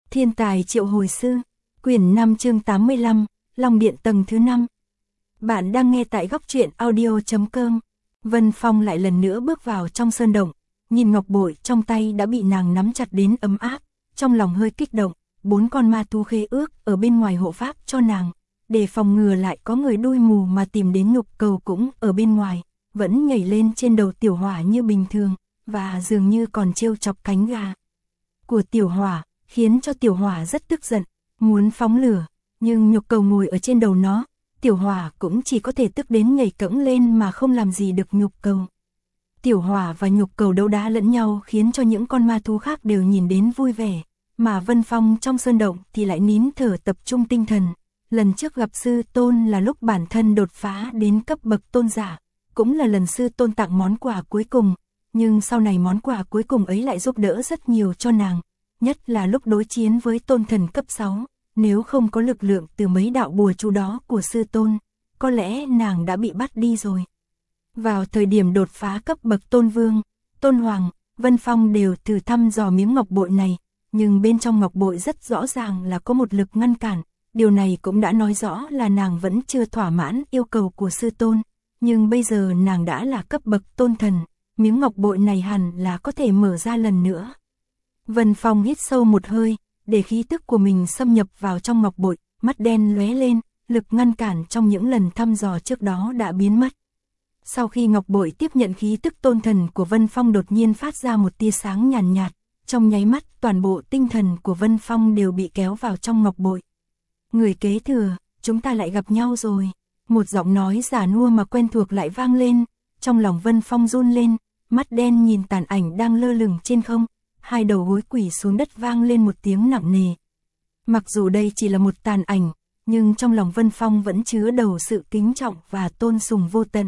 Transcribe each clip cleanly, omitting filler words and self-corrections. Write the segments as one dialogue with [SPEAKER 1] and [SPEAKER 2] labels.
[SPEAKER 1] Thiên tài triệu hồi sư, quyển 5 chương 85, Long Điện tầng thứ 5. Bạn đang nghe tại góc truyện audio.com. Vân Phong lại lần nữa bước vào trong sơn động, nhìn ngọc bội trong tay đã bị nàng nắm chặt đến ấm áp, trong lòng hơi kích động, 4 con ma thú khế ước ở bên ngoài hộ pháp cho nàng, để phòng ngừa lại có người đuôi mù mà tìm đến nhục cầu cũng ở bên ngoài, vẫn nhảy lên trên đầu Tiểu Hỏa như bình thường, và dường như còn trêu chọc cánh gà của Tiểu Hỏa, khiến cho Tiểu Hỏa rất tức giận, muốn phóng lửa, nhưng nhục cầu ngồi ở trên đầu nó, Tiểu Hỏa cũng chỉ có thể tức đến nhảy cẫng lên mà không làm gì được nhục cầu. Tiểu Hỏa và nhục cầu đấu đá lẫn nhau khiến cho những con ma thú khác đều nhìn đến vui vẻ, mà Vân Phong trong sơn động thì lại nín thở tập trung tinh thần. Lần trước gặp sư tôn là lúc bản thân đột phá đến cấp bậc tôn giả, cũng là lần sư tôn tặng món quà cuối cùng, nhưng sau này món quà cuối cùng ấy lại giúp đỡ rất nhiều cho nàng, nhất là lúc đối chiến với tôn thần cấp 6, nếu không có lực lượng từ mấy đạo bùa chú đó của sư tôn, có lẽ nàng đã bị bắt đi rồi. Vào thời điểm đột phá cấp bậc tôn vương, tôn hoàng, Vân Phong đều thử thăm dò miếng ngọc bội này, nhưng bên trong ngọc bội rất rõ ràng là có một lực ngăn cản, điều này cũng đã nói rõ là nàng vẫn chưa thỏa mãn yêu cầu của sư tôn, nhưng bây giờ nàng đã là cấp bậc tôn thần, miếng ngọc bội này hẳn là có thể mở ra lần nữa. Vân Phong hít sâu một hơi, để khí tức của mình xâm nhập vào trong ngọc bội, mắt đen lóe lên, lực ngăn cản trong những lần thăm dò trước đó đã biến mất. Sau khi ngọc bội tiếp nhận khí tức tôn thần của Vân Phong đột nhiên phát ra một tia sáng nhàn nhạt, trong nháy mắt toàn bộ tinh thần của Vân Phong đều bị kéo vào trong ngọc bội. Người kế thừa, chúng ta lại gặp nhau rồi. Một giọng nói giả nua mà quen thuộc lại vang lên, trong lòng Vân Phong run lên, mắt đen nhìn tàn ảnh đang lơ lửng trên không, hai đầu gối quỳ xuống đất vang lên một tiếng nặng nề. Mặc dù đây chỉ là một tàn ảnh, nhưng trong lòng Vân Phong vẫn chứa đầu sự kính trọng và tôn sùng vô tận.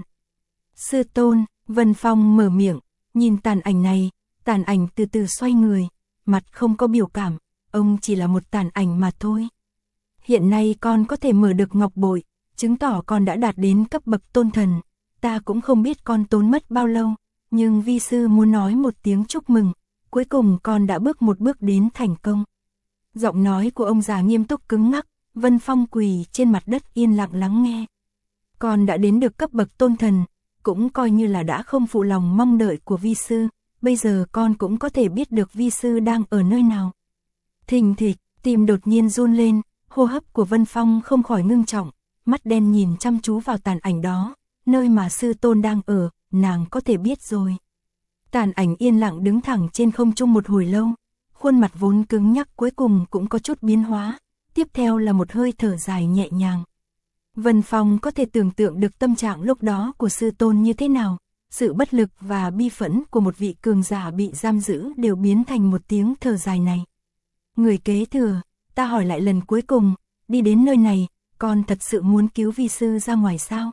[SPEAKER 1] Sư tôn, Vân Phong mở miệng, nhìn tàn ảnh này, tàn ảnh từ từ xoay người, mặt không có biểu cảm, ông chỉ là một tàn ảnh mà thôi. Hiện nay con có thể mở được ngọc bội, chứng tỏ con đã đạt đến cấp bậc tôn thần, ta cũng không biết con tốn mất bao lâu, nhưng vi sư muốn nói một tiếng chúc mừng, cuối cùng con đã bước một bước đến thành công. Giọng nói của ông già nghiêm túc cứng ngắc, Vân Phong quỳ trên mặt đất yên lặng lắng nghe. Con đã đến được cấp bậc tôn thần, cũng coi như là đã không phụ lòng mong đợi của vi sư, bây giờ con cũng có thể biết được vi sư đang ở nơi nào. Thình thịch, tim đột nhiên run lên, hô hấp của Vân Phong không khỏi ngưng trọng, mắt đen nhìn chăm chú vào tàn ảnh đó, nơi mà sư tôn đang ở, nàng có thể biết rồi. Tàn ảnh yên lặng đứng thẳng trên không trung một hồi lâu, khuôn mặt vốn cứng nhắc cuối cùng cũng có chút biến hóa, tiếp theo là một hơi thở dài nhẹ nhàng. Vân Phong có thể tưởng tượng được tâm trạng lúc đó của sư tôn như thế nào, sự bất lực và bi phẫn của một vị cường giả bị giam giữ đều biến thành một tiếng thở dài này. Người kế thừa, ta hỏi lại lần cuối cùng, đi đến nơi này, con thật sự muốn cứu vi sư ra ngoài sao?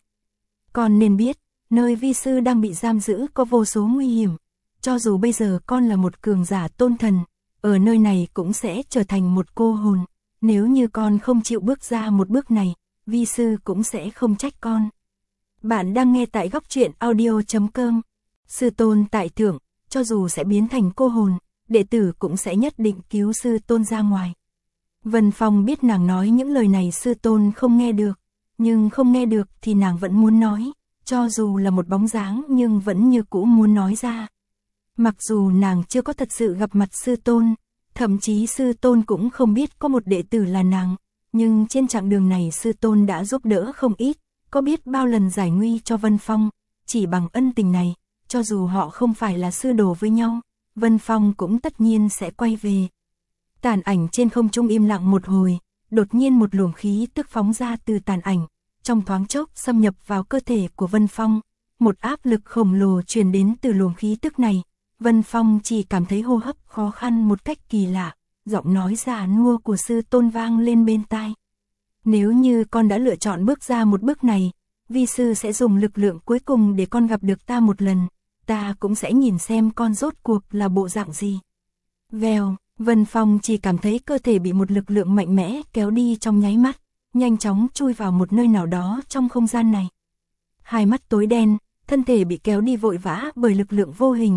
[SPEAKER 1] Con nên biết, nơi vi sư đang bị giam giữ có vô số nguy hiểm, cho dù bây giờ con là một cường giả tôn thần, ở nơi này cũng sẽ trở thành một cô hồn, nếu như con không chịu bước ra một bước này, vi sư cũng sẽ không trách con. Bạn đang nghe tại góc truyện audio.com. Sư tôn tại thượng, cho dù sẽ biến thành cô hồn, đệ tử cũng sẽ nhất định cứu sư tôn ra ngoài. Vân Phong biết nàng nói những lời này sư tôn không nghe được, nhưng không nghe được thì nàng vẫn muốn nói, cho dù là một bóng dáng nhưng vẫn như cũ muốn nói ra. Mặc dù nàng chưa có thật sự gặp mặt sư tôn, thậm chí sư tôn cũng không biết có một đệ tử là nàng, nhưng trên chặng đường này sư tôn đã giúp đỡ không ít, có biết bao lần giải nguy cho Vân Phong, chỉ bằng ân tình này, cho dù họ không phải là sư đồ với nhau, Vân Phong cũng tất nhiên sẽ quay về. Tàn ảnh trên không trung im lặng một hồi, đột nhiên một luồng khí tức phóng ra từ tàn ảnh, trong thoáng chốc xâm nhập vào cơ thể của Vân Phong, một áp lực khổng lồ truyền đến từ luồng khí tức này, Vân Phong chỉ cảm thấy hô hấp khó khăn một cách kỳ lạ, giọng nói già nua của sư tôn vang lên bên tai. Nếu như con đã lựa chọn bước ra một bước này, vi sư sẽ dùng lực lượng cuối cùng để con gặp được ta một lần, ta cũng sẽ nhìn xem con rốt cuộc là bộ dạng gì. Vèo, Vân Phong chỉ cảm thấy cơ thể bị một lực lượng mạnh mẽ kéo đi trong nháy mắt, nhanh chóng chui vào một nơi nào đó trong không gian này. Hai mắt tối đen, thân thể bị kéo đi vội vã bởi lực lượng vô hình,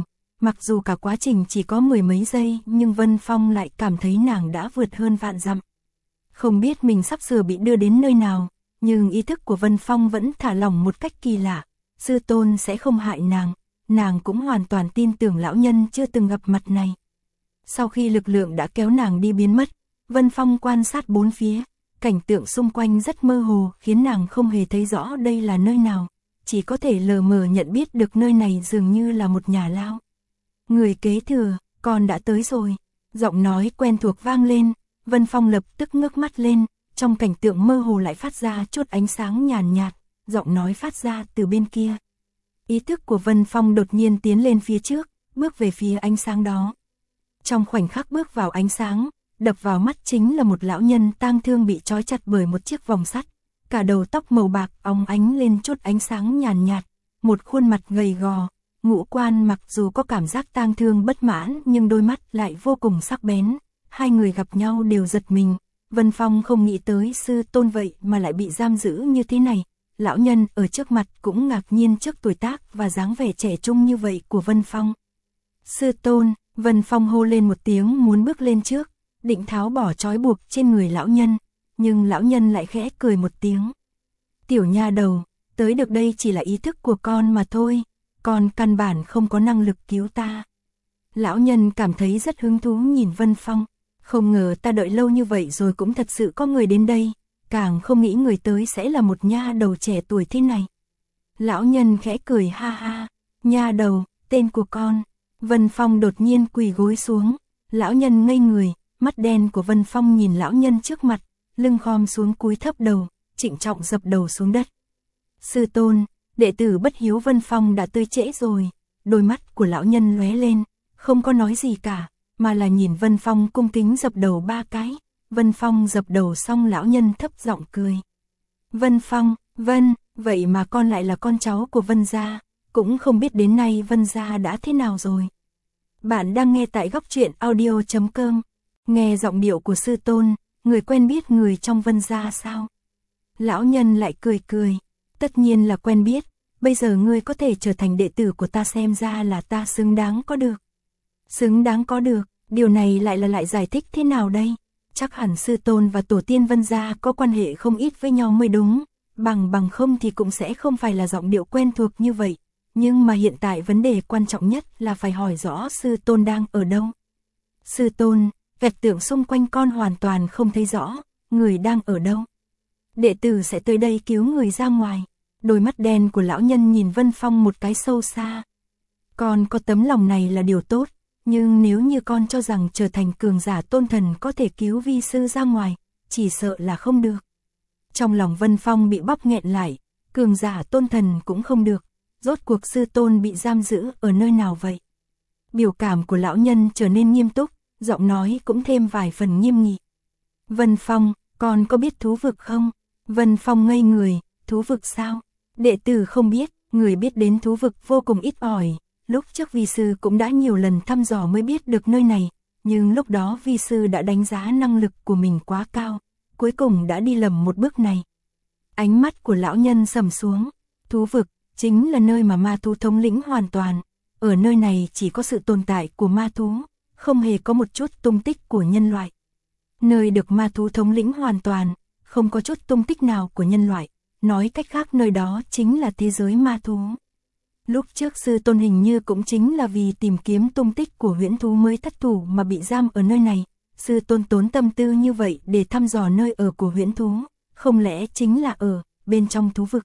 [SPEAKER 1] Mặc dù cả quá trình chỉ có mười mấy giây nhưng Vân Phong lại cảm thấy nàng đã vượt hơn vạn dặm. Không biết mình sắp sửa bị đưa đến nơi nào, nhưng ý thức của Vân Phong vẫn thả lỏng một cách kỳ lạ. Sư tôn sẽ không hại nàng cũng hoàn toàn tin tưởng lão nhân chưa từng gặp mặt này. Sau khi lực lượng đã kéo nàng đi biến mất, Vân Phong quan sát bốn phía, cảnh tượng xung quanh rất mơ hồ khiến nàng không hề thấy rõ đây là nơi nào, chỉ có thể lờ mờ nhận biết được nơi này dường như là một nhà lao. Người kế thừa, con đã tới rồi, giọng nói quen thuộc vang lên, Vân Phong lập tức ngước mắt lên, trong cảnh tượng mơ hồ lại phát ra chút ánh sáng nhàn nhạt, giọng nói phát ra từ bên kia. Ý thức của Vân Phong đột nhiên tiến lên phía trước, bước về phía ánh sáng đó. Trong khoảnh khắc bước vào ánh sáng, đập vào mắt chính là một lão nhân tang thương bị trói chặt bởi một chiếc vòng sắt, cả đầu tóc màu bạc óng ánh lên chút ánh sáng nhàn nhạt, một khuôn mặt gầy gò, ngũ quan mặc dù có cảm giác tang thương bất mãn nhưng đôi mắt lại vô cùng sắc bén. Hai người gặp nhau đều giật mình, Vân Phong không nghĩ tới sư tôn vậy mà lại bị giam giữ như thế này. Lão nhân ở trước mặt cũng ngạc nhiên trước tuổi tác và dáng vẻ trẻ trung như vậy của Vân Phong. Sư tôn, Vân Phong hô lên một tiếng muốn bước lên trước, định tháo bỏ trói buộc trên người lão nhân, nhưng lão nhân lại khẽ cười một tiếng. Tiểu nha đầu, tới được đây chỉ là ý thức của con mà thôi, con căn bản không có năng lực cứu ta. Lão nhân cảm thấy rất hứng thú nhìn Vân Phong, không ngờ ta đợi lâu như vậy rồi cũng thật sự có người đến đây. Càng không nghĩ người tới sẽ là một nha đầu trẻ tuổi thế này. Lão nhân khẽ cười ha ha, nha đầu, tên của con. Vân Phong đột nhiên quỳ gối xuống, lão nhân ngây người, mắt đen của Vân Phong nhìn lão nhân trước mặt, lưng khom xuống cúi thấp đầu, trịnh trọng dập đầu xuống đất. Sư tôn, đệ tử bất hiếu Vân Phong đã tới trễ rồi, đôi mắt của lão nhân lóe lên, không có nói gì cả, mà là nhìn Vân Phong cung kính dập đầu 3 cái. Vân Phong dập đầu xong lão nhân thấp giọng cười. Vân Phong, Vân, vậy mà con lại là con cháu của Vân gia, cũng không biết đến nay Vân gia đã thế nào rồi. Bạn đang nghe tại góc truyện audio.com, nghe giọng điệu của sư tôn, người quen biết người trong Vân gia sao? Lão nhân lại cười cười, tất nhiên là quen biết, bây giờ ngươi có thể trở thành đệ tử của ta xem ra là ta xứng đáng có được. Xứng đáng có được, điều này lại giải thích thế nào đây? Chắc hẳn sư tôn và tổ tiên Vân gia có quan hệ không ít với nhau mới đúng, bằng không thì cũng sẽ không phải là giọng điệu quen thuộc như vậy. Nhưng mà hiện tại vấn đề quan trọng nhất là phải hỏi rõ sư tôn đang ở đâu. Sư tôn, vẹt tượng xung quanh con hoàn toàn không thấy rõ, người đang ở đâu. Đệ tử sẽ tới đây cứu người ra ngoài. Đôi mắt đen của lão nhân nhìn Vân Phong một cái sâu xa. Con có tấm lòng này là điều tốt. Nhưng nếu như con cho rằng trở thành cường giả tôn thần có thể cứu vi sư ra ngoài, chỉ sợ là không được. Trong lòng Vân Phong bị bóp nghẹn lại, cường giả tôn thần cũng không được, rốt cuộc sư tôn bị giam giữ ở nơi nào vậy? Biểu cảm của lão nhân trở nên nghiêm túc, giọng nói cũng thêm vài phần nghiêm nghị. Vân Phong, con có biết thú vực không? Vân Phong ngây người, thú vực sao? Đệ tử không biết, người biết đến thú vực vô cùng ít ỏi. Lúc trước vi sư cũng đã nhiều lần thăm dò mới biết được nơi này, nhưng lúc đó vi sư đã đánh giá năng lực của mình quá cao, cuối cùng đã đi lầm một bước này. Ánh mắt của lão nhân sầm xuống, thú vực chính là nơi mà ma thú thống lĩnh hoàn toàn, ở nơi này chỉ có sự tồn tại của ma thú, không hề có một chút tung tích của nhân loại. Nơi được ma thú thống lĩnh hoàn toàn, không có chút tung tích nào của nhân loại, nói cách khác nơi đó chính là thế giới ma thú. Lúc trước sư tôn hình như cũng chính là vì tìm kiếm tung tích của huyễn thú mới thất thủ mà bị giam ở nơi này. Sư tôn tốn tâm tư như vậy để thăm dò nơi ở của huyễn thú, không lẽ chính là ở bên trong thú vực?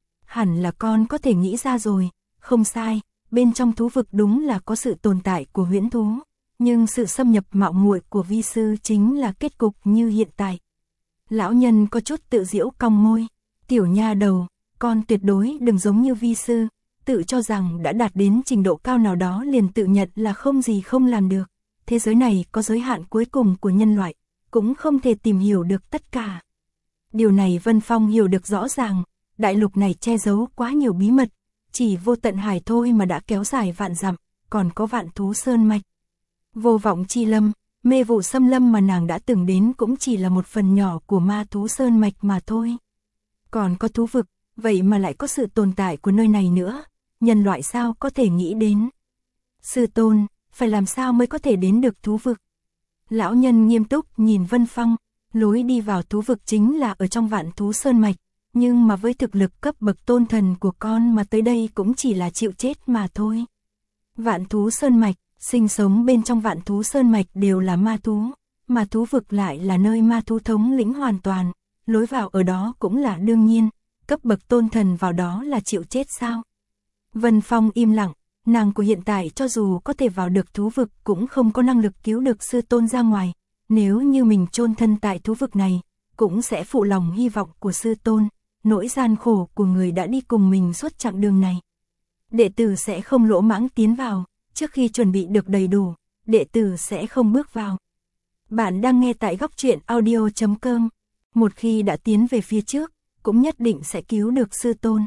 [SPEAKER 1] Hẳn là con có thể nghĩ ra rồi, không sai, bên trong thú vực đúng là có sự tồn tại của huyễn thú, nhưng sự xâm nhập mạo muội của vi sư chính là kết cục như hiện tại. Lão nhân có chút tự giễu cong môi, tiểu nha đầu, con tuyệt đối đừng giống như vi sư. Tự cho rằng đã đạt đến trình độ cao nào đó liền tự nhận là không gì không làm được. Thế giới này có giới hạn cuối cùng của nhân loại, cũng không thể tìm hiểu được tất cả. Điều này Vân Phong hiểu được rõ ràng, đại lục này che giấu quá nhiều bí mật, chỉ vô tận hải thôi mà đã kéo dài vạn dặm, còn có vạn thú sơn mạch. Vô vọng chi lâm, mê vụ xâm lâm mà nàng đã từng đến cũng chỉ là một phần nhỏ của ma thú sơn mạch mà thôi. Còn có thú vực, vậy mà lại có sự tồn tại của nơi này nữa. Nhân loại sao có thể nghĩ đến. Sư tôn, phải làm sao mới có thể đến được thú vực? Lão nhân nghiêm túc nhìn Vân Phong, lối đi vào thú vực chính là ở trong Vạn Thú Sơn Mạch, nhưng mà với thực lực cấp bậc tôn thần của con mà tới đây cũng chỉ là chịu chết mà thôi. Vạn Thú Sơn Mạch, sinh sống bên trong Vạn Thú Sơn Mạch đều là ma thú, mà thú vực lại là nơi ma thú thống lĩnh hoàn toàn, lối vào ở đó cũng là đương nhiên, cấp bậc tôn thần vào đó là chịu chết sao? Vân Phong im lặng, nàng của hiện tại cho dù có thể vào được thú vực cũng không có năng lực cứu được sư tôn ra ngoài, nếu như mình chôn thân tại thú vực này, cũng sẽ phụ lòng hy vọng của sư tôn, nỗi gian khổ của người đã đi cùng mình suốt chặng đường này. Đệ tử sẽ không lỗ mãng tiến vào, trước khi chuẩn bị được đầy đủ, đệ tử sẽ không bước vào. Bạn đang nghe tại góc truyện audio.com, một khi đã tiến về phía trước, cũng nhất định sẽ cứu được sư tôn.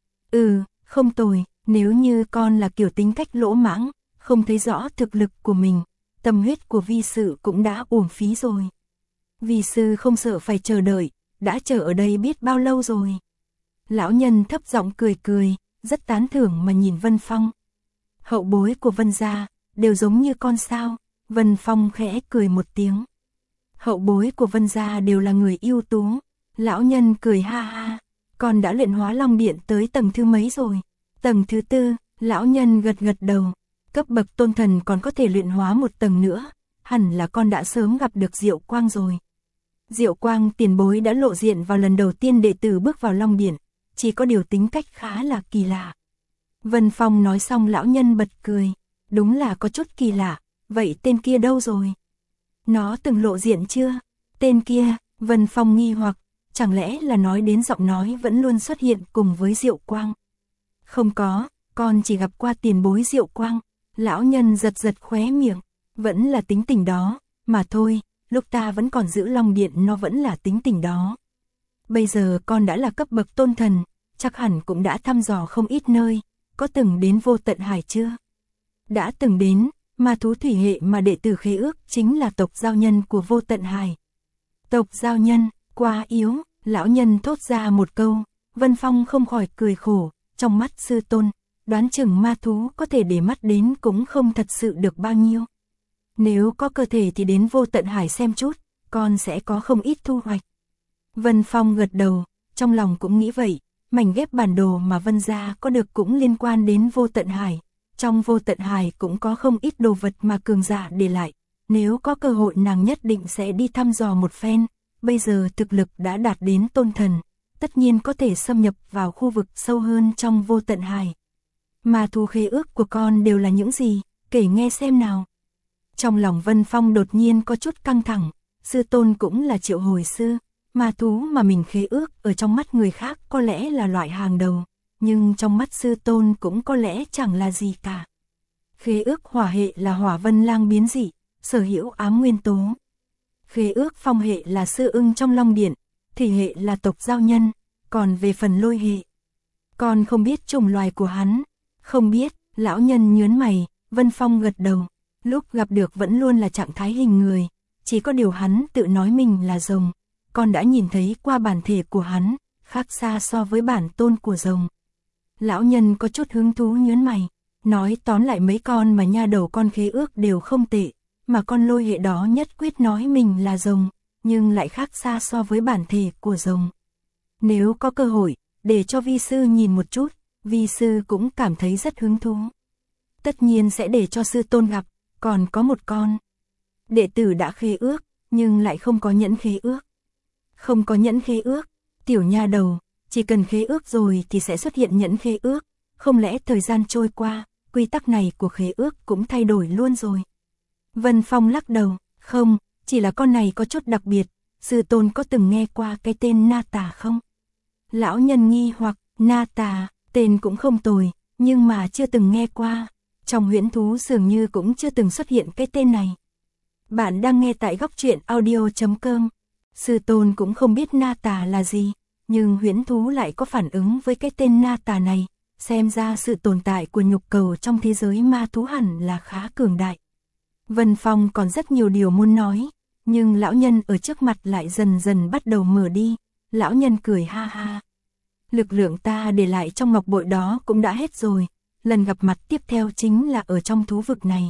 [SPEAKER 1] Không tồi, nếu như con là kiểu tính cách lỗ mãng, không thấy rõ thực lực của mình, tâm huyết của vi sư cũng đã uổng phí rồi. Vi sư không sợ phải chờ đợi, đã chờ ở đây biết bao lâu rồi. Lão nhân thấp giọng cười cười, rất tán thưởng mà nhìn Vân Phong. Hậu bối của Vân gia, đều giống như con sao? Vân Phong khẽ cười một tiếng. Hậu bối của Vân gia đều là người ưu tú. Lão nhân cười ha ha, con đã luyện hóa Long Điện tới tầng thứ mấy rồi? Tầng thứ 4, lão nhân gật gật đầu. Cấp bậc tôn thần còn có thể luyện hóa một tầng nữa, hẳn là con đã sớm gặp được Diệu Quang rồi. Diệu Quang tiền bối đã lộ diện vào lần đầu tiên đệ tử bước vào Long Điện, chỉ có điều tính cách khá là kỳ lạ. Vân Phong nói xong lão nhân bật cười, đúng là có chút kỳ lạ, vậy tên kia đâu rồi? Nó từng lộ diện chưa? Tên kia, Vân Phong nghi hoặc, chẳng lẽ là nói đến giọng nói vẫn luôn xuất hiện cùng với Diệu Quang? Không có, con chỉ gặp qua tiền bối Diệu Quang. Lão nhân giật giật khóe miệng, vẫn là tính tình đó, mà thôi, lúc ta vẫn còn giữ Long Điện nó vẫn là tính tình đó. Bây giờ con đã là cấp bậc tôn thần, chắc hẳn cũng đã thăm dò không ít nơi, có từng đến Vô Tận Hải chưa? Đã từng đến, mà thú thủy hệ mà đệ tử khế ước chính là tộc giao nhân của Vô Tận Hải. Tộc giao nhân, quá yếu, lão nhân thốt ra một câu, Vân Phong không khỏi cười khổ, trong mắt sư tôn, đoán chừng ma thú có thể để mắt đến cũng không thật sự được bao nhiêu. Nếu có cơ thể thì đến Vô Tận Hải xem chút, con sẽ có không ít thu hoạch. Vân Phong gật đầu, trong lòng cũng nghĩ vậy, mảnh ghép bản đồ mà Vân gia có được cũng liên quan đến Vô Tận Hải. Trong Vô Tận Hải cũng có không ít đồ vật mà cường giả để lại, nếu có cơ hội nàng nhất định sẽ đi thăm dò một phen, bây giờ thực lực đã đạt đến tôn thần, tất nhiên có thể xâm nhập vào khu vực sâu hơn trong Vô Tận Hải. Mà thú khế ước của con đều là những gì, kể nghe xem nào. Trong lòng Vân Phong đột nhiên có chút căng thẳng, sư tôn cũng là triệu hồi sư, mà thú mà mình khế ước ở trong mắt người khác có lẽ là loại hàng đầu, nhưng trong mắt sư tôn cũng có lẽ chẳng là gì cả. Khế ước hỏa hệ là hỏa vân lang biến dị, sở hữu ám nguyên tố. Khế ước phong hệ là sư ưng trong Long Điện, thủy hệ là tộc giao nhân, còn về phần lôi hệ, con không biết chủng loài của hắn. Không biết, lão nhân nhớn mày, Vân Phong gật đầu, lúc gặp được vẫn luôn là trạng thái hình người, chỉ có điều hắn tự nói mình là rồng, con đã nhìn thấy qua bản thể của hắn, khác xa so với bản tôn của rồng. Lão nhân có chút hứng thú nhớn mày, nói tóm lại mấy con mà nha đầu con khế ước đều không tệ, mà con lôi hệ đó nhất quyết nói mình là rồng, nhưng lại khác xa so với bản thể của rồng. Nếu có cơ hội, để cho vi sư nhìn một chút, vi sư cũng cảm thấy rất hứng thú. Tất nhiên sẽ để cho sư tôn gặp, còn có một con. Đệ tử đã khế ước, nhưng lại không có nhẫn khế ước. Không có nhẫn khế ước, tiểu nha đầu, chỉ cần khế ước rồi thì sẽ xuất hiện nhẫn khế ước, không lẽ thời gian trôi qua, quy tắc này của khế ước cũng thay đổi luôn rồi. Vân Phong lắc đầu, không, chỉ là con này có chút đặc biệt, sư tôn có từng nghe qua cái tên Na Tà không? Lão nhân nghi hoặc, Na Tà, tên cũng không tồi, nhưng mà chưa từng nghe qua, trong huyễn thú dường như cũng chưa từng xuất hiện cái tên này. Bạn đang nghe tại góc truyện audio.com, sư tôn cũng không biết Na Tà là gì, nhưng huyễn thú lại có phản ứng với cái tên Na Tà này, xem ra sự tồn tại của nhục cầu trong thế giới ma thú hẳn là khá cường đại. Vân Phong còn rất nhiều điều muốn nói, nhưng lão nhân ở trước mặt lại dần dần bắt đầu mở đi, lão nhân cười ha ha. Lực lượng ta để lại trong ngọc bội đó cũng đã hết rồi, lần gặp mặt tiếp theo chính là ở trong thú vực này.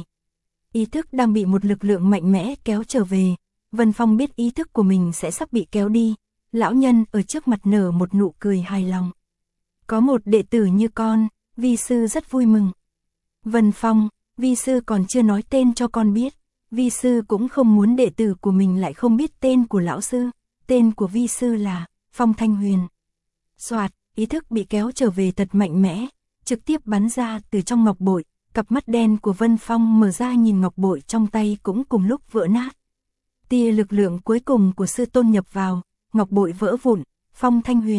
[SPEAKER 1] Ý thức đang bị một lực lượng mạnh mẽ kéo trở về, Vân Phong biết ý thức của mình sẽ sắp bị kéo đi, lão nhân ở trước mặt nở một nụ cười hài lòng. Có một đệ tử như con, vi sư rất vui mừng. Vân Phong, vi sư còn chưa nói tên cho con biết, vi sư cũng không muốn đệ tử của mình lại không biết tên của lão sư, tên của vi sư là Phong Thanh Huyền. Soạt, ý thức bị kéo trở về thật mạnh mẽ, trực tiếp bắn ra từ trong ngọc bội, cặp mắt đen của Vân Phong mở ra nhìn ngọc bội trong tay cũng cùng lúc vỡ nát. Tia lực lượng cuối cùng của sư tôn nhập vào, ngọc bội vỡ vụn, Phong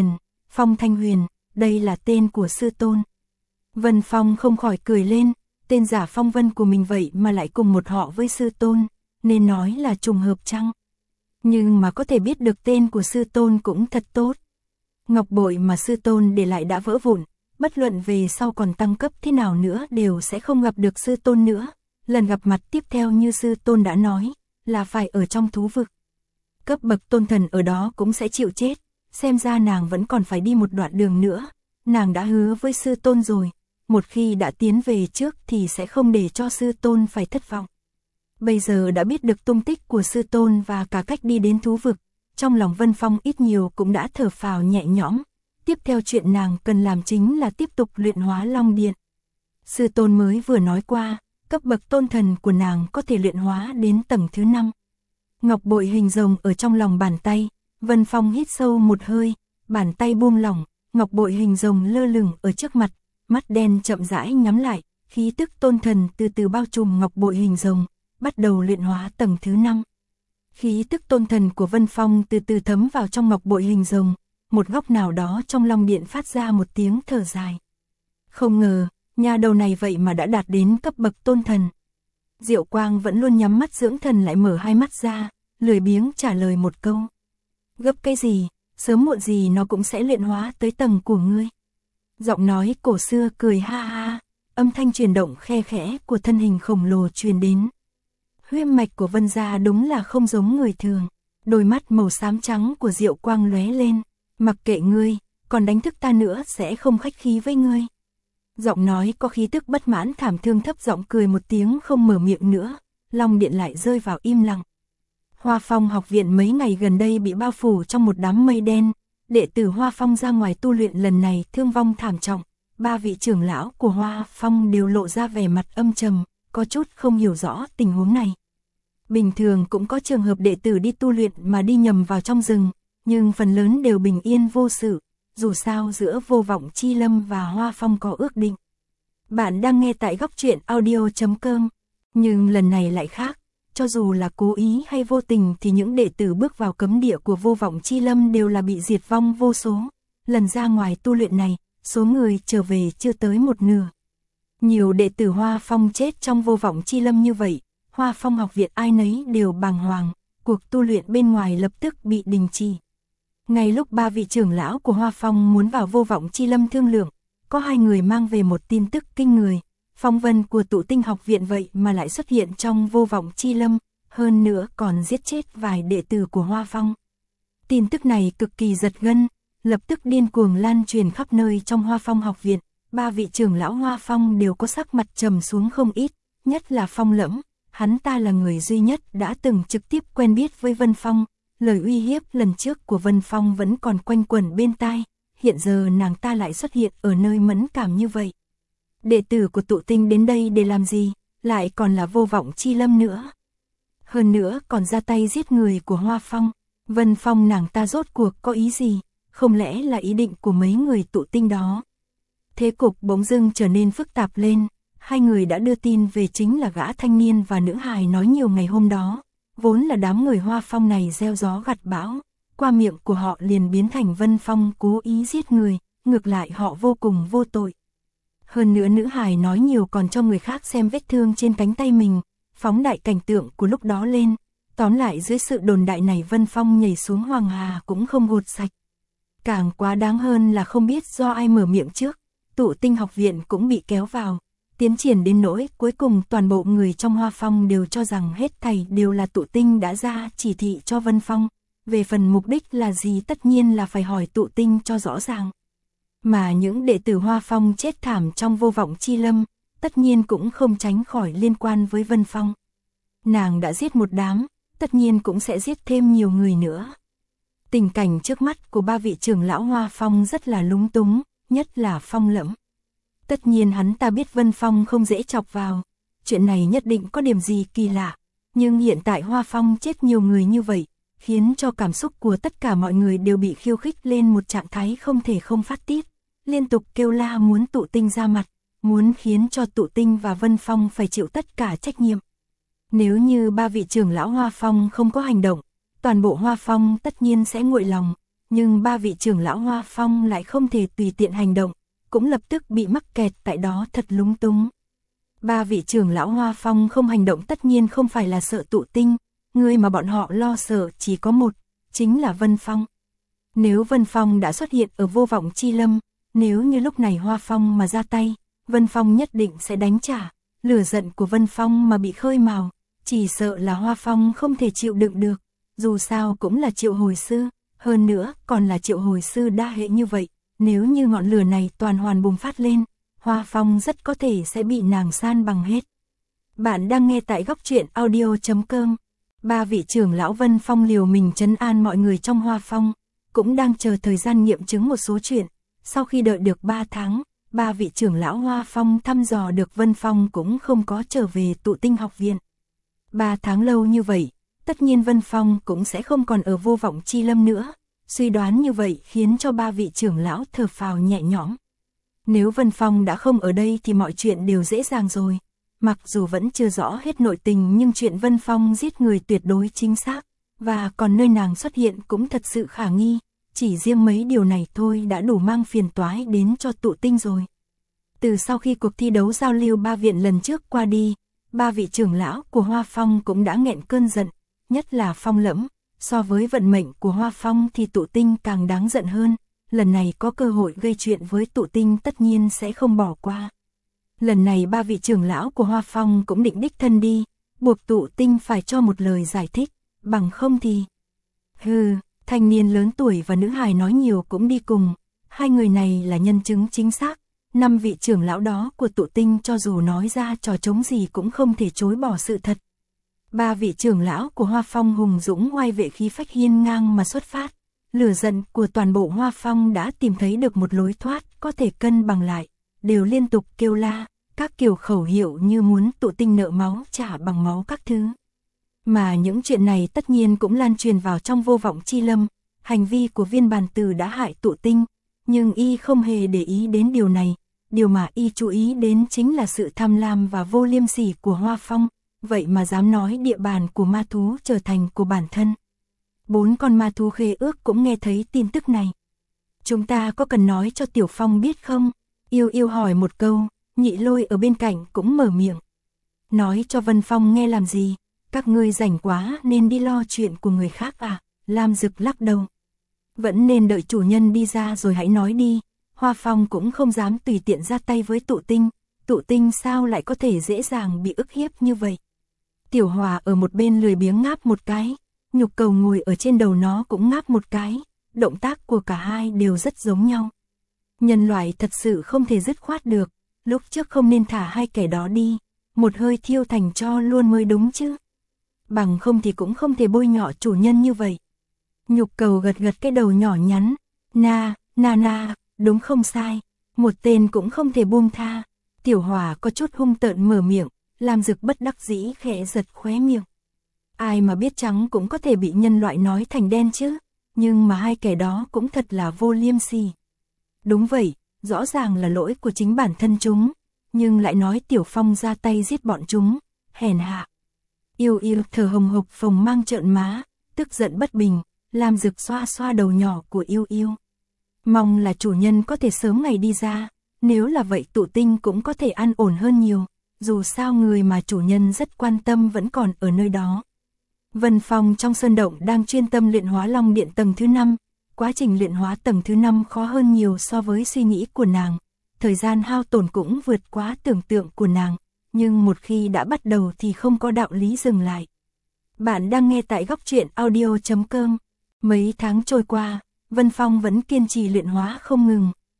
[SPEAKER 1] Thanh Huyền, đây là tên của sư tôn. Vân Phong không khỏi cười lên, tên giả Phong Vân của mình vậy mà lại cùng một họ với sư tôn, nên nói là trùng hợp chăng? Nhưng mà có thể biết được tên của sư tôn cũng thật tốt. Ngọc bội mà sư tôn để lại đã vỡ vụn, bất luận về sau còn tăng cấp thế nào nữa đều sẽ không gặp được sư tôn nữa. Lần gặp mặt tiếp theo như sư tôn đã nói, là phải ở trong thú vực. Cấp bậc tôn thần ở đó cũng sẽ chịu chết, xem ra nàng vẫn còn phải đi một đoạn đường nữa. Nàng đã hứa với sư tôn rồi, một khi đã tiến về trước thì sẽ không để cho sư tôn phải thất vọng. Bây giờ đã biết được tung tích của sư tôn và cả cách đi đến thú vực, trong lòng Vân Phong ít nhiều cũng đã thở phào nhẹ nhõm. Tiếp theo chuyện nàng cần làm chính là tiếp tục luyện hóa Long Điện. Sư tôn mới vừa nói qua, cấp bậc tôn thần của nàng có thể luyện hóa đến tầng thứ 5. Ngọc bội hình rồng ở trong lòng bàn tay, Vân Phong hít sâu một hơi, bàn tay buông lỏng, ngọc bội hình rồng lơ lửng ở trước mặt, mắt đen chậm rãi nhắm lại, khí tức tôn thần từ từ bao trùm ngọc bội hình rồng, bắt đầu luyện hóa tầng thứ 5. Khí tức tôn thần của Vân Phong từ từ thấm vào trong ngọc bội hình rồng, một góc nào đó trong Long Điện phát ra một tiếng thở dài. Không ngờ, nhà đầu này vậy mà đã đạt đến cấp bậc tôn thần. Diệu Quang vẫn luôn nhắm mắt dưỡng thần lại mở hai mắt ra, lười biếng trả lời một câu. Gấp cái gì, sớm muộn gì nó cũng sẽ luyện hóa tới tầng của ngươi. Giọng nói cổ xưa cười ha ha, âm thanh truyền động khe khẽ của thân hình khổng lồ truyền đến. Huyết mạch của Vân gia đúng là không giống người thường, đôi mắt màu xám trắng của Diệu Quang lóe lên, mặc kệ ngươi, còn đánh thức ta nữa sẽ không khách khí với ngươi. Giọng nói có khí tức bất mãn thảm thương thấp giọng cười một tiếng không mở miệng nữa, Long Điện lại rơi vào im lặng. Hoa Phong học viện mấy ngày gần đây bị bao phủ trong một đám mây đen, đệ tử Hoa Phong ra ngoài tu luyện lần này thương vong thảm trọng, 3 vị trưởng lão của Hoa Phong đều lộ ra vẻ mặt âm trầm, có chút không hiểu rõ tình huống này. Bình thường cũng có trường hợp đệ tử đi tu luyện mà đi nhầm vào trong rừng, nhưng phần lớn đều bình yên vô sự, dù sao giữa Vô Vọng Chi Lâm và Hoa Phong có ước định. Bạn đang nghe tại góc truyện audio.com, nhưng lần này lại khác, cho dù là cố ý hay vô tình thì những đệ tử bước vào cấm địa của Vô Vọng Chi Lâm đều là bị diệt vong vô số. Lần ra ngoài tu luyện này, số người trở về chưa tới một nửa. Nhiều đệ tử Hoa Phong chết trong Vô Vọng Chi Lâm như vậy, Hoa Phong học viện ai nấy đều bàng hoàng, cuộc tu luyện bên ngoài lập tức bị đình chỉ. Ngay lúc 3 vị trưởng lão của Hoa Phong muốn vào Vô Vọng Chi Lâm thương lượng, có 2 người mang về một tin tức kinh người. Phong vân của Tụ Tinh học viện vậy mà lại xuất hiện trong Vô Vọng Chi Lâm, hơn nữa còn giết chết vài đệ tử của Hoa Phong. Tin tức này cực kỳ giật gân, lập tức điên cuồng lan truyền khắp nơi trong Hoa Phong học viện. 3 vị trưởng lão Hoa Phong đều có sắc mặt trầm xuống không ít, nhất là Phong Lẫm, hắn ta là người duy nhất đã từng trực tiếp quen biết với Vân Phong. Lời uy hiếp lần trước của Vân Phong vẫn còn quanh quẩn bên tai, hiện giờ nàng ta lại xuất hiện ở nơi mẫn cảm như vậy. Đệ tử của Tụ Tinh đến đây để làm gì, lại còn là Vô Vọng Chi Lâm nữa. Hơn nữa còn ra tay giết người của Hoa Phong, Vân Phong nàng ta rốt cuộc có ý gì, không lẽ là ý định của mấy người Tụ Tinh đó. Thế cục bỗng dưng trở nên phức tạp lên, 2 người đã đưa tin về chính là gã thanh niên và nữ hài nói nhiều ngày hôm đó. Vốn là đám người Hoa Phong này gieo gió gặt bão, qua miệng của họ liền biến thành Vân Phong cố ý giết người, ngược lại họ vô cùng vô tội. Hơn nữa nữ hài nói nhiều còn cho người khác xem vết thương trên cánh tay mình, phóng đại cảnh tượng của lúc đó lên. Tóm lại dưới sự đồn đại này Vân Phong nhảy xuống Hoàng Hà cũng không gột sạch. Càng quá đáng hơn là không biết do ai mở miệng trước, Tụ Tinh học viện cũng bị kéo vào. Tiến triển đến nỗi cuối cùng toàn bộ người trong Hoa Phong đều cho rằng hết thảy đều là Tụ Tinh đã ra chỉ thị cho Vân Phong. Về phần mục đích là gì tất nhiên là phải hỏi Tụ Tinh cho rõ ràng. Mà những đệ tử Hoa Phong chết thảm trong vô vọng chi lâm, tất nhiên cũng không tránh khỏi liên quan với Vân Phong. Nàng đã giết một đám, tất nhiên cũng sẽ giết thêm nhiều người nữa. Tình cảnh trước mắt của ba vị trưởng lão Hoa Phong rất là lúng túng, nhất là Phong Lẫm. Tất nhiên hắn ta biết Vân Phong không dễ chọc vào, chuyện này nhất định có điểm gì kỳ lạ, nhưng hiện tại Hoa Phong chết nhiều người như vậy, khiến cho cảm xúc của tất cả mọi người đều bị khiêu khích lên một trạng thái không thể không phát tiết, liên tục kêu la muốn Tụ Tinh ra mặt, muốn khiến cho Tụ Tinh và Vân Phong phải chịu tất cả trách nhiệm. Nếu như ba vị trưởng lão Hoa Phong không có hành động, toàn bộ Hoa Phong tất nhiên sẽ nguội lòng, nhưng ba vị trưởng lão Hoa Phong lại không thể tùy tiện hành động, cũng lập tức bị mắc kẹt tại đó thật lúng túng. Ba vị trưởng lão Hoa Phong không hành động tất nhiên không phải là sợ Tụ Tinh, người mà bọn họ lo sợ chỉ có một, chính là Vân Phong. Nếu Vân Phong đã xuất hiện ở vô vọng chi lâm, nếu như lúc này Hoa Phong mà ra tay, Vân Phong nhất định sẽ đánh trả, lửa giận của Vân Phong mà bị khơi mào, chỉ sợ là Hoa Phong không thể chịu đựng được, dù sao cũng là triệu hồi sư, hơn nữa còn là triệu hồi sư đa hệ như vậy, nếu như ngọn lửa này toàn hoàn bùng phát lên, Hoa Phong rất có thể sẽ bị nàng san bằng hết. Bạn đang nghe tại góc truyện audio.com. Ba vị trưởng lão Vân Phong liều mình trấn an mọi người trong Hoa Phong, cũng đang chờ thời gian nghiệm chứng một số chuyện. Sau khi đợi được 3 tháng, ba vị trưởng lão Hoa Phong thăm dò được Vân Phong cũng không có trở về Tụ Tinh học viện. 3 tháng lâu như vậy, tất nhiên Vân Phong cũng sẽ không còn ở vô vọng chi lâm nữa. Suy đoán như vậy khiến cho ba vị trưởng lão thở phào nhẹ nhõm. Nếu Vân Phong đã không ở đây thì mọi chuyện đều dễ dàng rồi. Mặc dù vẫn chưa rõ hết nội tình nhưng chuyện Vân Phong giết người tuyệt đối chính xác, và còn nơi nàng xuất hiện cũng thật sự khả nghi, chỉ riêng mấy điều này thôi đã đủ mang phiền toái đến cho Tụ Tinh rồi. Từ sau khi cuộc thi đấu giao lưu ba viện lần trước qua đi, ba vị trưởng lão của Hoa Phong cũng đã nghẹn cơn giận, nhất là Phong Lẫm, so với vận mệnh của Hoa Phong thì Tụ Tinh càng đáng giận hơn, lần này có cơ hội gây chuyện với Tụ Tinh tất nhiên sẽ không bỏ qua. Lần này ba vị trưởng lão của Hoa Phong cũng định đích thân đi, buộc Tụ Tinh phải cho một lời giải thích, bằng không thì... Thanh niên lớn tuổi và nữ hài nói nhiều cũng đi cùng, hai người này là nhân chứng chính xác, 5 vị trưởng lão đó của Tụ Tinh cho dù nói ra trò trống gì cũng không thể chối bỏ sự thật. Ba vị trưởng lão của Hoa Phong hùng dũng oai vệ khí phách hiên ngang mà xuất phát, lửa giận của toàn bộ Hoa Phong đã tìm thấy được một lối thoát có thể cân bằng lại, đều liên tục kêu la, các kiểu khẩu hiệu như muốn Tụ Tinh nợ máu trả bằng máu các thứ. Mà những chuyện này tất nhiên cũng lan truyền vào trong vô vọng chi lâm, hành vi của Viên Bàn Tử đã hại Tụ Tinh, nhưng y không hề để ý đến điều này, điều mà y chú ý đến chính là sự tham lam và vô liêm sỉ của Hoa Phong, vậy mà dám nói địa bàn của ma thú trở thành của bản thân. 4 con ma thú khê ước cũng nghe thấy tin tức này. Chúng ta có cần nói cho Tiểu Phong biết không? Yêu Yêu hỏi một câu, Nhị Lôi ở bên cạnh cũng mở miệng. Nói cho Vân Phong nghe làm gì? Các ngươi rảnh quá nên đi lo chuyện của người khác à? Lam Dực lắc đầu. Vẫn nên đợi chủ nhân đi ra rồi hãy nói đi. Hoa Phong cũng không dám tùy tiện ra tay với Tụ Tinh. Tụ Tinh sao lại có thể dễ dàng bị ức hiếp như vậy? Tiểu Hòa ở một bên lười biếng ngáp một cái. Nhục Cầu ngồi ở trên đầu nó cũng ngáp một cái. Động tác của cả hai đều rất giống nhau. Nhân loại thật sự không thể dứt khoát được. Lúc trước không nên thả hai kẻ đó đi. Một hơi thiêu thành tro luôn mới đúng chứ. Bằng không thì cũng không thể bôi nhọ chủ nhân như vậy. Nhục Cầu gật gật cái đầu nhỏ nhắn. Na, đúng không sai. Một tên cũng không thể buông tha. Tiểu Hòa có chút hung tợn mở miệng. Lam Dực bất đắc dĩ khẽ giật khóe miệng. Ai mà biết trắng cũng có thể bị nhân loại nói thành đen chứ. Nhưng mà hai kẻ đó cũng thật là vô liêm sỉ. Đúng vậy, rõ ràng là lỗi của chính bản thân chúng. Nhưng lại nói Tiểu Phong ra tay giết bọn chúng. Hèn hạ. Yêu Yêu thở hồng hộc phồng mang trợn má, tức giận bất bình. Lam Dực xoa xoa đầu nhỏ của Yêu Yêu. Mong là chủ nhân có thể sớm ngày đi ra. Nếu là vậy Tụ Tinh cũng có thể an ổn hơn nhiều. Dù sao người mà chủ nhân rất quan tâm vẫn còn ở nơi đó. Vân Phong trong sơn động đang chuyên tâm luyện hóa Long Điện tầng thứ 5. Quá trình luyện hóa tầng thứ 5 khó hơn nhiều so với suy nghĩ của nàng. Thời gian hao tổn cũng vượt quá tưởng tượng của nàng. Nhưng một khi đã bắt đầu thì không có đạo lý dừng lại. Bạn đang nghe tại góc truyện audio.com. Mấy tháng trôi qua, Vân Phong vẫn kiên trì luyện hóa không ngừng.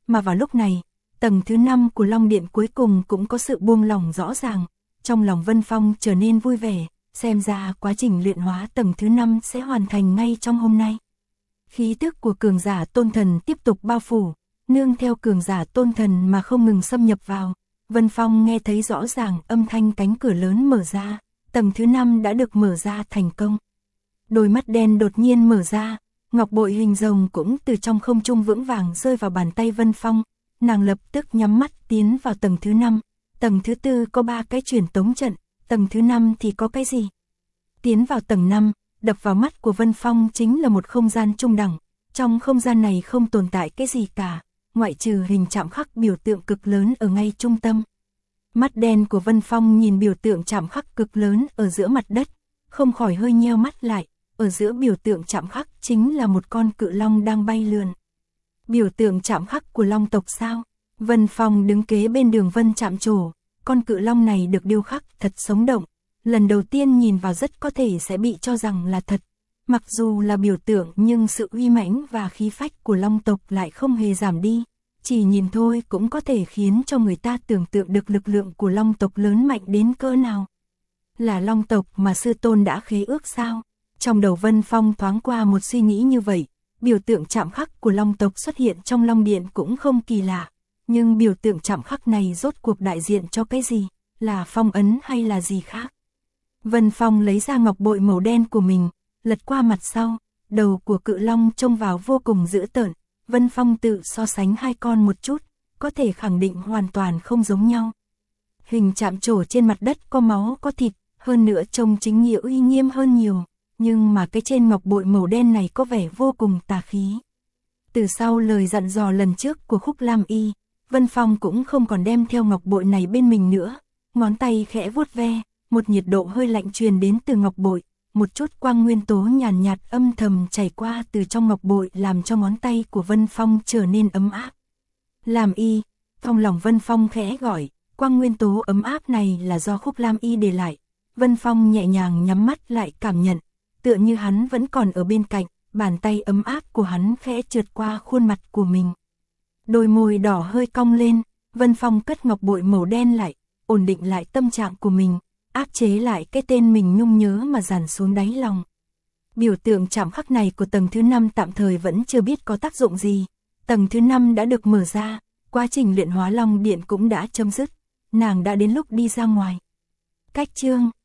[SPEAKER 1] mà vào lúc này, tầng thứ 5 của Long Điện cuối cùng cũng có sự buông lỏng rõ ràng, trong lòng Vân Phong trở nên vui vẻ, xem ra quá trình luyện hóa tầng thứ 5 sẽ hoàn thành ngay trong hôm nay. Khí tức của cường giả tôn thần tiếp tục bao phủ, nương theo cường giả tôn thần mà không ngừng xâm nhập vào, Vân Phong nghe thấy rõ ràng âm thanh cánh cửa lớn mở ra, tầng thứ 5 đã được mở ra thành công. Đôi mắt đen đột nhiên mở ra, ngọc bội hình rồng cũng từ trong không trung vững vàng rơi vào bàn tay Vân Phong, nàng lập tức nhắm mắt tiến vào tầng thứ 5, tầng thứ 4 có 3 cái truyền tống trận, tầng thứ 5 thì có cái gì? Tiến vào tầng 5, đập vào mắt của Vân Phong chính là một không gian trung đẳng, trong không gian này không tồn tại cái gì cả, ngoại trừ hình chạm khắc biểu tượng cực lớn ở ngay trung tâm. Mắt đen của Vân Phong nhìn biểu tượng chạm khắc cực lớn ở giữa mặt đất, không khỏi hơi nheo mắt lại, ở giữa biểu tượng chạm khắc chính là một con cự long đang bay lượn. Biểu tượng chạm khắc của long tộc sao? Vân Phong đứng kế bên Đường Vân chạm trổ, con cự long này được điêu khắc thật sống động, lần đầu tiên nhìn vào rất có thể sẽ bị cho rằng là thật. Mặc dù là biểu tượng nhưng sự uy mãnh và khí phách của long tộc lại không hề giảm đi, chỉ nhìn thôi cũng có thể khiến cho người ta tưởng tượng được lực lượng của long tộc lớn mạnh đến cỡ nào. Là long tộc mà sư tôn đã khế ước sao? Trong đầu Vân Phong thoáng qua một suy nghĩ như vậy, biểu tượng chạm khắc của long tộc xuất hiện trong Long Điện cũng không kỳ lạ, nhưng biểu tượng chạm khắc này rốt cuộc đại diện cho cái gì, là phong ấn hay là gì khác? Vân Phong lấy ra ngọc bội màu đen của mình, lật qua mặt sau, đầu của cự long trông vào vô cùng dữ tợn, Vân Phong tự so sánh hai con một chút, có thể khẳng định hoàn toàn không giống nhau. Hình chạm trổ trên mặt đất có máu có thịt, hơn nữa trông chính nghĩa uy nghiêm hơn nhiều, nhưng mà cái trên ngọc bội màu đen này có vẻ vô cùng tà khí. Từ sau lời dặn dò lần trước của Khúc Lam Y, Vân Phong cũng không còn đem theo ngọc bội này bên mình nữa, ngón tay khẽ vuốt ve, một nhiệt độ hơi lạnh truyền đến từ ngọc bội, một chút quang nguyên tố nhàn nhạt âm thầm chảy qua từ trong ngọc bội làm cho ngón tay của Vân Phong trở nên ấm áp. Lam Y, trong lòng Vân Phong khẽ gọi, quang nguyên tố ấm áp này là do Khúc Lam Y để lại. Vân Phong nhẹ nhàng nhắm mắt lại cảm nhận, tựa như hắn vẫn còn ở bên cạnh, bàn tay ấm áp của hắn khẽ trượt qua khuôn mặt của mình. Đôi môi đỏ hơi cong lên, Vân Phong cất ngọc bội màu đen lại, ổn định lại tâm trạng của mình, áp chế lại cái tên mình nhung nhớ mà dàn xuống đáy lòng. Biểu tượng chạm khắc này của tầng thứ 5 tạm thời vẫn chưa biết có tác dụng gì, tầng thứ 5 đã được mở ra, quá trình luyện hóa Long Điện cũng đã chấm dứt, nàng đã đến lúc đi ra ngoài. Cách chương